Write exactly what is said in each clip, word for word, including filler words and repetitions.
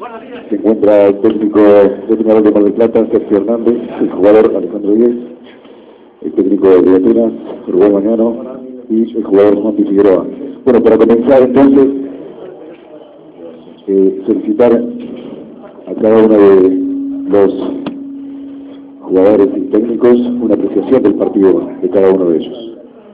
Se encuentra el técnico de Peñarol de Mar del Plata, Sergio Hernández, el jugador Alejandro Díez, el técnico de Villatina, Rubén Mañano y el jugador Monti Figueroa. Bueno, para comenzar entonces, eh, solicitar a cada uno de los jugadores y técnicos una apreciación del partido de cada uno de ellos.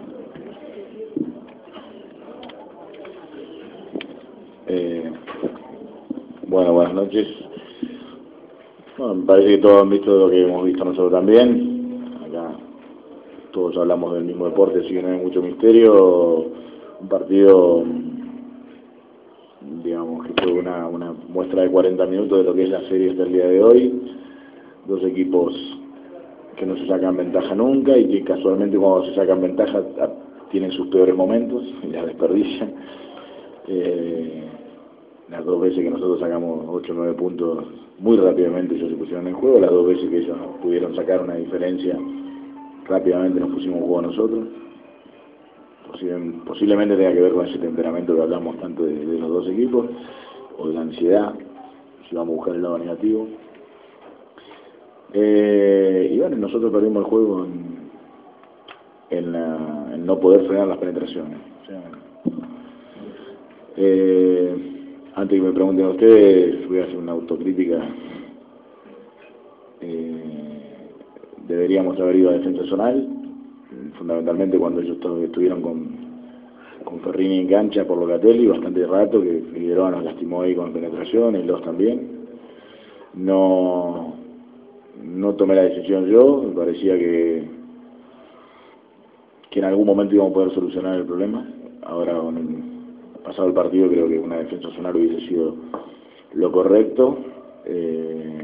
Eh, bueno, buenas noches. Bueno, me parece que todos han visto lo que hemos visto nosotros también. Acá todos hablamos del mismo deporte, así que no hay mucho misterio. Un partido, digamos, que fue una, una muestra de cuarenta minutos de lo que es la serie hasta el día de hoy. Dos equipos que no se sacan ventaja nunca y que casualmente cuando se sacan ventaja tienen sus peores momentos y las desperdician. Eh, las dos veces que nosotros sacamos ocho o nueve puntos muy rápidamente ellos se pusieron en juego, las dos veces que ellos pudieron sacar una diferencia rápidamente nos pusimos en juego nosotros. Posiblemente tenga que ver con ese temperamento que hablamos tanto de, de los dos equipos, o de la ansiedad, si vamos a buscar el lado negativo. Eh, y bueno, nosotros perdimos el juego en, en, la, en no poder frenar las penetraciones. O sea, eh, antes que me pregunten a ustedes, voy a hacer una autocrítica. Eh, deberíamos haber ido a defensa zonal, fundamentalmente cuando ellos estuvieron con, con Ferrini en cancha por Locatelli bastante rato, que Figueroa nos lastimó ahí con penetración, y los también. No, no tomé la decisión yo, me parecía que, que en algún momento íbamos a poder solucionar el problema. Ahora, con el pasado el partido, creo que una defensa zonal hubiese sido lo correcto. Eh,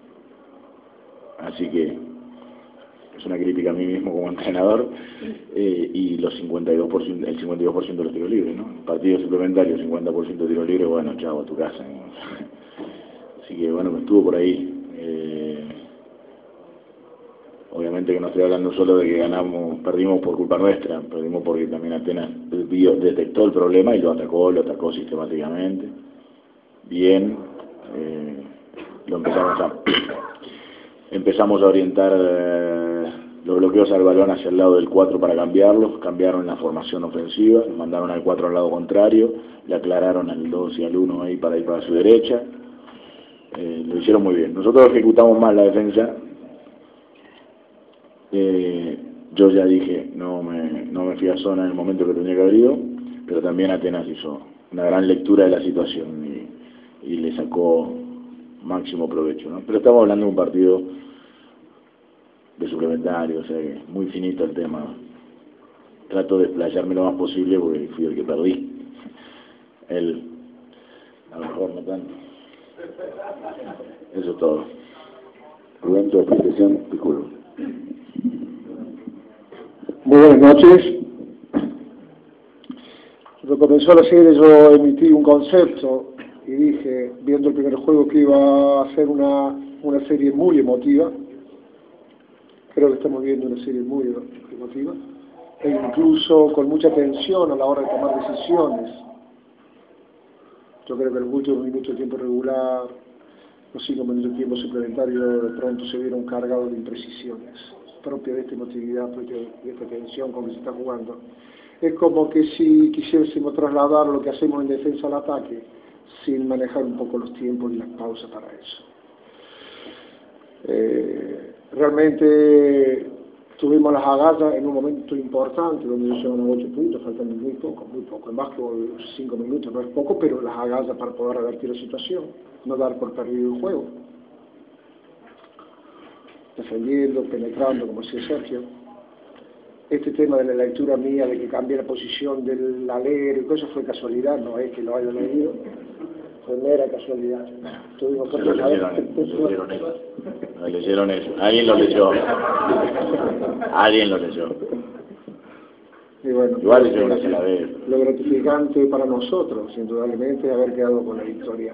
así que es una crítica a mí mismo como entrenador, eh, y los cincuenta y dos por ciento, el cincuenta y dos por ciento de los tiros libres, ¿no? Partido suplementario, cincuenta por ciento de tiros libres, bueno, chavo, a tu casa, ¿no? Así que bueno, me estuvo por ahí. Eh, obviamente que no estoy hablando solo de que ganamos, perdimos por culpa nuestra, perdimos porque también Atenas vio, detectó el problema y lo atacó, lo atacó sistemáticamente. Bien, eh, lo empezamos a... Empezamos a orientar eh, los bloqueos al balón hacia el lado del cuatro para cambiarlos, cambiaron la formación ofensiva, mandaron al cuatro al lado contrario, le aclararon al dos y al uno ahí para ir para su derecha, eh, lo hicieron muy bien. Nosotros ejecutamos mal la defensa, eh, yo ya dije, no me, no me fui a zona en el momento que tenía que haber ido, pero también Atenas hizo una gran lectura de la situación y, y le sacó máximo provecho, ¿no? Pero estamos hablando de un partido de suplementario, o sea que muy finito el tema. Trato de explayarme lo más posible porque fui el que perdí. Él, a lo mejor no tanto. Eso es todo. Rubén, tu apreciación, disculpo. Muy buenas noches. Cuando comenzó la serie yo emití un concepto y dije, viendo el primer juego, que iba a ser una, una serie muy emotiva. Creo que estamos viendo una serie muy emotiva, e incluso con mucha tensión a la hora de tomar decisiones. Yo creo que en los últimos minutos de tiempo regular, los cinco minutos de tiempo suplementario, de pronto se vieron cargados de imprecisiones, propia de esta emotividad, propia de esta tensión con que se está jugando. Es como que si quisiésemos trasladar lo que hacemos en defensa al ataque, sin manejar un poco los tiempos y las pausas para eso. Eh, realmente tuvimos las agallas en un momento importante donde ellos llevan a ocho puntos, faltando muy poco, muy poco, en más que cinco minutos, no es poco, pero las agallas para poder revertir la situación, no dar por perdido el juego, defendiendo, penetrando, como decía Sergio. Este tema de la lectura mía, de que cambié la posición del alero y cosas, fue casualidad, no es que lo haya leído, fue mera casualidad. Tuvimos Se lo leyeron, lo leyeron eso. Lo leyeron eso. Alguien lo leyó. Alguien lo leyó. Y bueno, igual leyó una sola vez. Lo gratificante para nosotros, indudablemente, haber quedado con la victoria.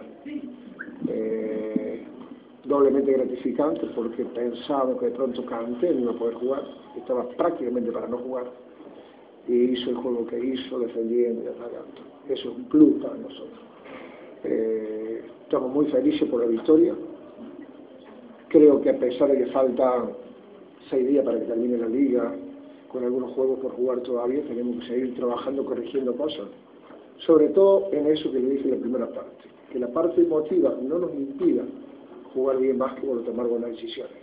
Eh, doblemente gratificante porque pensaba que de pronto Kanté no iba a poder jugar, estaba prácticamente para no jugar, y hizo el juego que hizo, defendiendo y atacando. Eso es un plus para nosotros. Eh, estamos muy felices por la victoria. Creo que a pesar de que faltan seis días para que termine la liga, con algunos juegos por jugar todavía, tenemos que seguir trabajando, corrigiendo cosas. Sobre todo en eso que le dije en la primera parte, que la parte emotiva no nos impida jugar bien básquetbol o tomar buenas decisiones.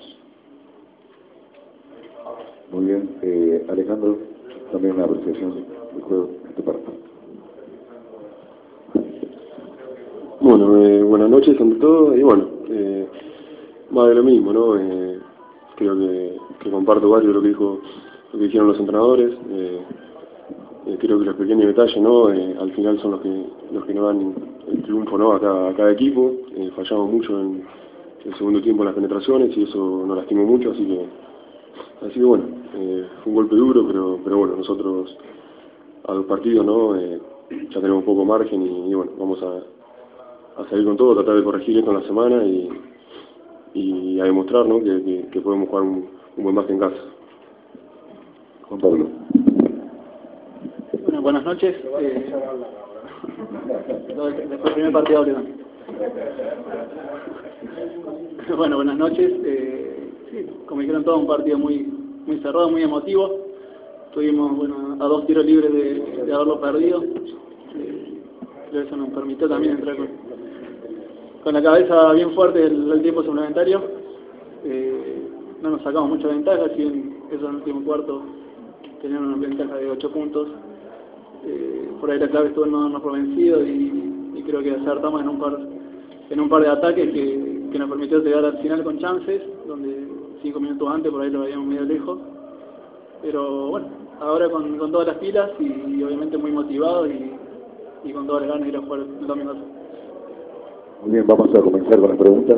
Muy bien. Eh, Alejandro, también una apreciación del juego de tu parte. Bueno, eh, buenas noches ante todo, y bueno, eh, más de lo mismo, ¿no? Eh, creo que, que comparto varios de lo que dijo, lo que dijeron los entrenadores. Eh, eh, creo que los pequeños detalles, ¿no? Eh, al final son los que los que nos dan el triunfo, ¿no? A cada, a cada equipo. Eh, fallamos mucho en el segundo tiempo en las penetraciones y eso nos lastimó mucho, así que así que bueno, eh, fue un golpe duro, pero pero bueno, nosotros a los partidos, ¿no? Eh, ya tenemos poco margen y, y bueno, vamos a, a salir con todo, tratar de corregir esto en la semana y, y a demostrar, ¿no? que, que, que podemos jugar un, un buen básquet en casa. Juan Pablo. Bueno, buenas noches. Eh, después del primer partido hable también. Bueno, buenas noches. Eh, sí, como dijeron todos, un partido muy muy cerrado, muy emotivo. Estuvimos, bueno, a dos tiros libres de, de haberlo perdido. Eh, creo que eso nos permitió también entrar con, con la cabeza bien fuerte el, el tiempo suplementario. Eh, no nos sacamos mucha ventaja, si bien eso en el último cuarto tenían una ventaja de ocho puntos. Eh, por ahí la clave estuvo en no darnos por vencido y, y creo que acertamos en un par en un par de ataques que, que nos permitió llegar al final con chances, donde cinco minutos antes por ahí lo veíamos medio lejos. Pero bueno, ahora con, con todas las pilas y, y obviamente muy motivado y, y con todas las ganas de ir a jugar el domingo. Muy bien, vamos a comenzar con las preguntas.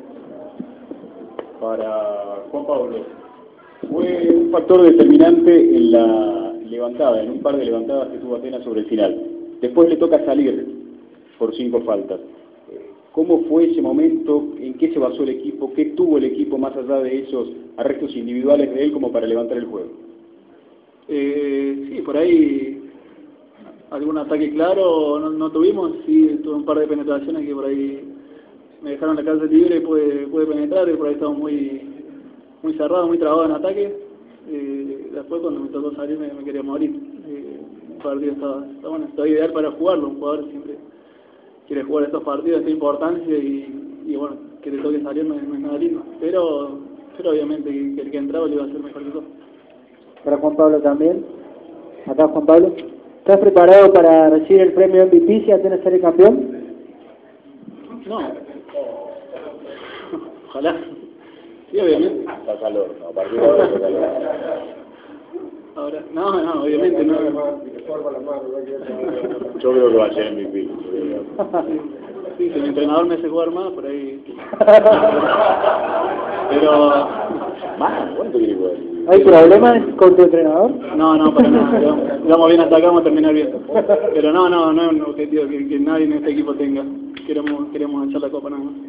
Para Juan Pablo, fue un factor determinante en la levantada, en un par de levantadas que tuvo Atenas sobre el final. Después le toca salir por cinco faltas. ¿Cómo fue ese momento? ¿En qué se basó el equipo? ¿Qué tuvo el equipo más allá de esos arrestos individuales de él como para levantar el juego? Eh, sí, por ahí algún ataque claro no, no tuvimos, sí tuve un par de penetraciones que por ahí me dejaron la calle libre y pude, pude penetrar, y por ahí estaba muy muy cerrado, muy trabado en ataque. Eh, después cuando me tocó salir me, me quería morir. Eh, el partido estaba, está bueno, está ideal para jugarlo, un jugador siempre quiere jugar estos partidos de esta importancia y, y bueno, que le toque salir no, no es nada lindo, pero, pero obviamente que, que el que entraba le iba a hacer mejor que todo. Para Juan Pablo también. Acá Juan Pablo. ¿Estás preparado para recibir el premio M V P si Atenas sale campeón? No. Ojalá. Sí, obviamente. Está calor, no, a partir de ahora está calor. Ahora, no, no, obviamente no. Yo creo que va a ser M V P. Sí, si mi entrenador me hace jugar más, por ahí. Pero. ¿Más? ¿Cuánto quiere jugar? ¿Hay problemas con tu entrenador? No, no, para nada. Vamos bien hasta acá, vamos a terminar bien. Pero no, no, no es un objetivo que, que nadie en este equipo tenga. Queremos, queremos echar la copa nada más.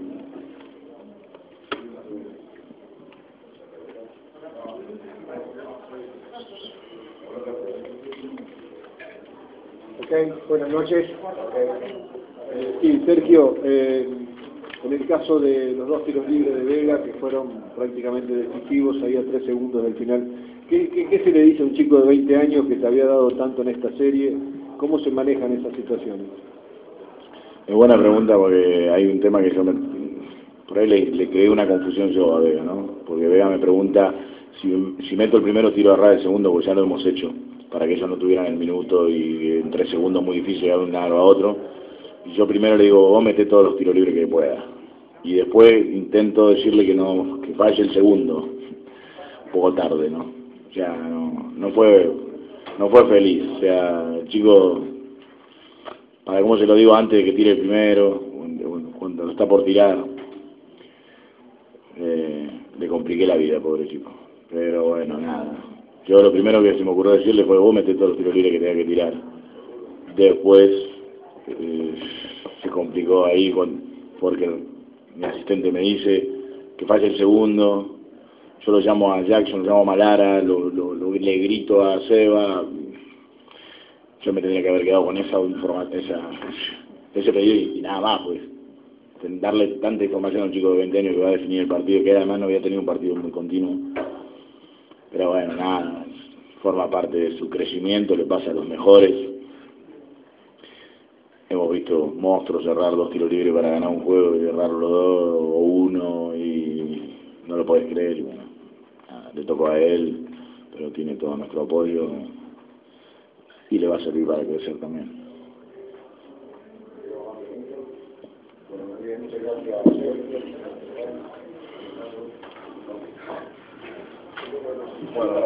Ok, buenas noches. Sí, Sergio, eh, en el caso de los dos tiros libres de Vega, que fueron prácticamente decisivos, ahí a tres segundos del final, ¿qué, qué, qué se le dice a un chico de veinte años que te había dado tanto en esta serie? ¿Cómo se manejan esas situaciones? Es buena pregunta porque hay un tema que yo me, por ahí le, le creé una confusión yo a Vega, ¿no? Porque Vega me pregunta si, si meto el primero tiro a ras el segundo, porque ya lo hemos hecho, para que ellos no tuvieran el minuto y en tres segundos muy difícil llegar de un lado a otro. Y yo primero le digo, vos meté todos los tiros libres que puedas. Y después intento decirle que no, que falle el segundo. Un poco tarde, ¿no? O sea, no, no fue, no fue feliz. O sea, el chico, para cómo se lo digo antes de que tire el primero, cuando, cuando está por tirar, eh, le compliqué la vida, pobre chico. Pero bueno, nada. Yo lo primero que se me ocurrió decirle fue, vos meté todos los tiros libres que tengas que tirar. Después eh, se complicó ahí con, porque mi asistente me dice que falle el segundo. Yo lo llamo a Jackson, lo llamo a Malara, lo, lo, lo, le grito a Seba. Yo me tendría que haber quedado con esa información, esa, ese pedido y, y nada más, pues. darle tanta información a un chico de veinte años que va a definir el partido, que además no había tenido un partido muy continuo. Pero bueno, nada, forma parte de su crecimiento, le pasa a los mejores. Hemos visto monstruos cerrar dos tiros libres para ganar un juego y errarlo dos o uno y no lo podés creer. Y bueno, nada, le tocó a él, pero tiene todo nuestro apoyo y le va a servir para crecer también. Bueno,